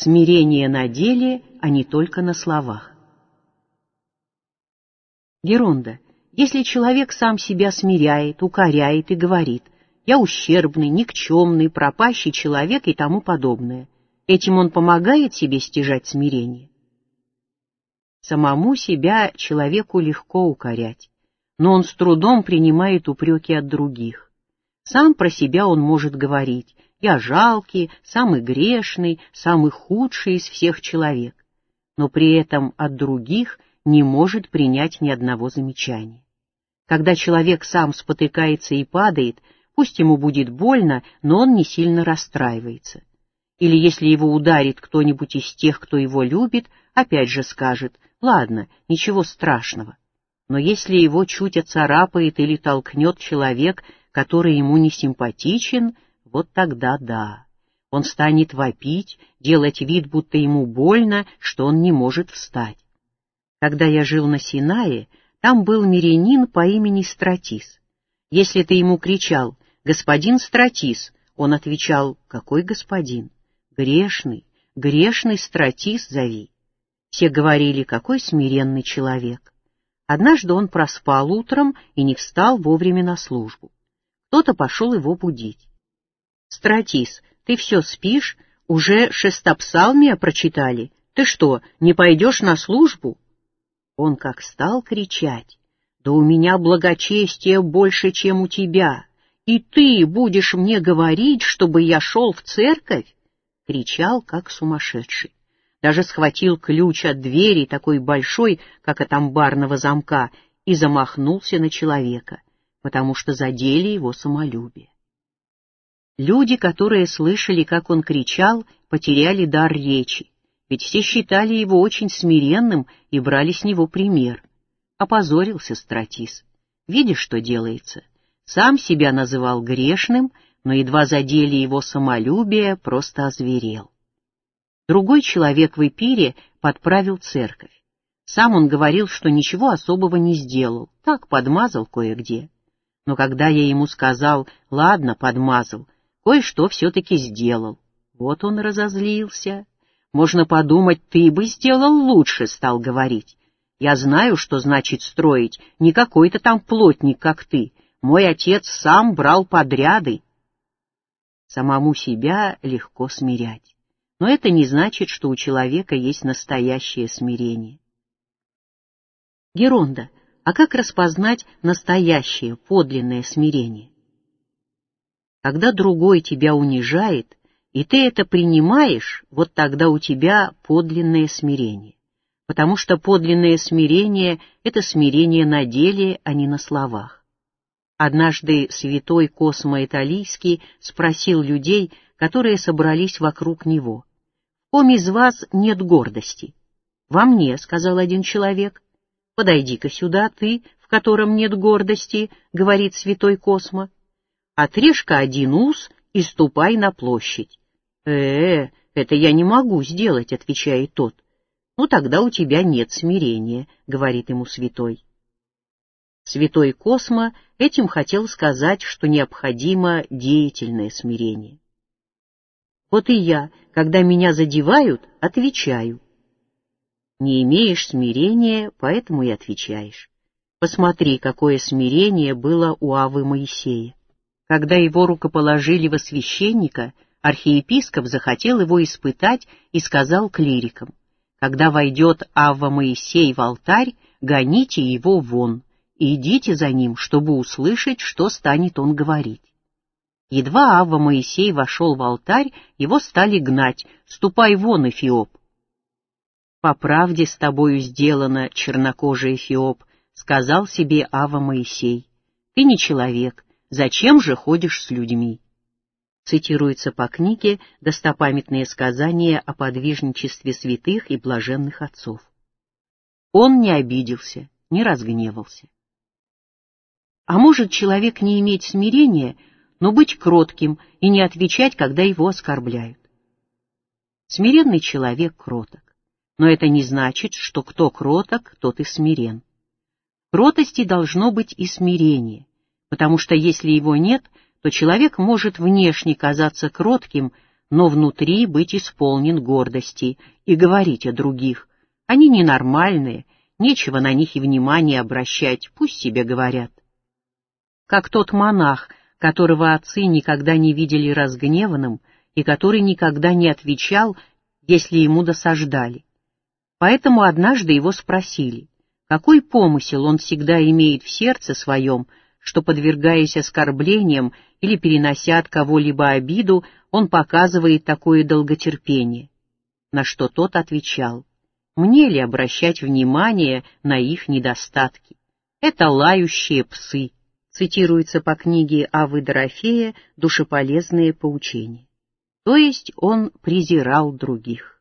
Смирение на деле, а не только на словах. Геронда, если человек сам себя смиряет, укоряет и говорит: «Я ущербный, никчемный, пропащий человек» и тому подобное, этим он помогает себе стяжать смирение? Самому себя человеку легко укорять, но он с трудом принимает упреки от других. Сам про себя он может говорить: «Я жалкий, самый грешный, самый худший из всех человек», но при этом от других не может принять ни одного замечания. Когда человек сам спотыкается и падает, пусть ему будет больно, но он не сильно расстраивается. Или если его ударит кто-нибудь из тех, кто его любит, опять же скажет: «Ладно, ничего страшного». Но если его чуть оцарапает или толкнет человек, который ему не симпатичен, вот тогда да, он станет вопить, делать вид, будто ему больно, что он не может встать. Когда я жил на Синае, там был мирянин по имени Стратис. Если ты ему кричал: «Господин Стратис», он отвечал: «Какой господин? Грешный, грешный Стратис зови». Все говорили: «Какой смиренный человек». Однажды он проспал утром и не встал вовремя на службу. Кто-то пошел его будить. «Стратис, ты все спишь? Уже шестопсалмия прочитали. Ты что, не пойдешь на службу?» Он как стал кричать: «Да у меня благочестия больше, чем у тебя, и ты будешь мне говорить, чтобы я шел в церковь?» Кричал, как сумасшедший. Даже схватил ключ от двери, такой большой, как от амбарного замка, и замахнулся на человека, потому что задели его самолюбие. Люди, которые слышали, как он кричал, потеряли дар речи, ведь все считали его очень смиренным и брали с него пример. Опозорился Стратис. Видишь, что делается? Сам себя называл грешным, но едва задели его самолюбие, просто озверел. Другой человек в Эпире подправил церковь. Сам он говорил, что ничего особого не сделал, так подмазал кое-где. Но когда я ему сказал: «Ладно, подмазал, кое-что все-таки сделал», вот он разозлился. «Можно подумать, ты бы сделал лучше», — стал говорить. «Я знаю, что значит строить, не какой-то там плотник, как ты. Мой отец сам брал подряды». Самому себя легко смирять, но это не значит, что у человека есть настоящее смирение. Геронда, а как распознать настоящее, подлинное смирение? Когда другой тебя унижает, и ты это принимаешь, вот тогда у тебя подлинное смирение. Потому что подлинное смирение — это смирение на деле, а не на словах. Однажды святой Космо Италийский спросил людей, которые собрались вокруг него: «В ком из вас нет гордости?» «Во мне», — сказал один человек. «Подойди-ка сюда, ты, в котором нет гордости», — говорит святой Космо. «Отрежь-ка один ус и ступай на площадь». Это я не могу сделать», — отвечает тот. «Ну, тогда у тебя нет смирения», — говорит ему святой. Святой Космо этим хотел сказать, что необходимо деятельное смирение. Вот и я, когда меня задевают, отвечаю. Не имеешь смирения, поэтому и отвечаешь. Посмотри, какое смирение было у Аввы Моисея. Когда его рукоположили во священника, архиепископ захотел его испытать и сказал клирикам: «Когда войдет Авва Моисей в алтарь, гоните его вон, и идите за ним, чтобы услышать, что станет он говорить». Едва Авва Моисей вошел в алтарь, его стали гнать: «Ступай вон, Эфиоп!» «По правде с тобою сделано, чернокожий Эфиоп», — сказал себе Авва Моисей. «Ты не человек, зачем же ходишь с людьми?» Цитируется по книге «Достопамятные сказания о подвижничестве святых и блаженных отцов». Он не обиделся, не разгневался. А может человек не иметь смирения, но быть кротким и не отвечать, когда его оскорбляют? Смиренный человек кроток, но это не значит, что кто кроток, тот и смирен. В кротости должно быть и смирение, потому что если его нет, то человек может внешне казаться кротким, но внутри быть исполнен гордости и говорить о других. Они ненормальные, нечего на них и внимания обращать, пусть себе говорят. Как тот монах, которого отцы никогда не видели разгневанным и который никогда не отвечал, если ему досаждали. Поэтому однажды его спросили, какой помысел он всегда имеет в сердце своем, что, подвергаясь оскорблениям или перенося от кого-либо обиду, он показывает такое долготерпение. На что тот отвечал: «Мне ли обращать внимание на их недостатки? Это лающие псы», цитируется по книге Аввы Дорофея «Душеполезные поучения». То есть он презирал других.